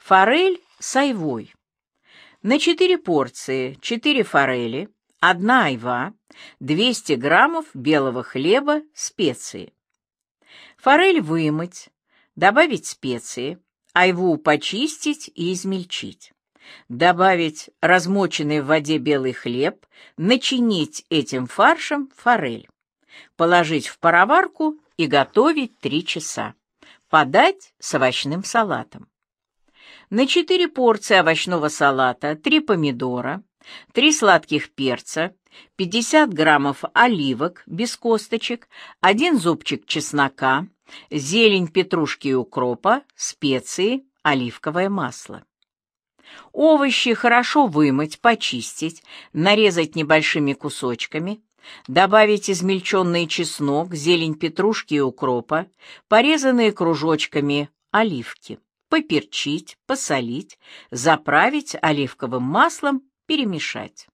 Форель с айвой. На 4 порции 4 форели, 1 айва, 200 граммов белого хлеба, специи. Форель вымыть, добавить специи, айву почистить и измельчить. Добавить размоченный в воде белый хлеб, начинить этим фаршем форель. Положить в пароварку и готовить 3 часа. Подать с овощным салатом. На 4 порции овощного салата 3 помидора, 3 сладких перца, 50 граммов оливок без косточек, 1 зубчик чеснока, зелень петрушки и укропа, специи, оливковое масло. Овощи хорошо вымыть, почистить, нарезать небольшими кусочками, добавить измельченный чеснок, зелень петрушки и укропа, порезанные кружочками оливки, поперчить, посолить, заправить оливковым маслом, перемешать.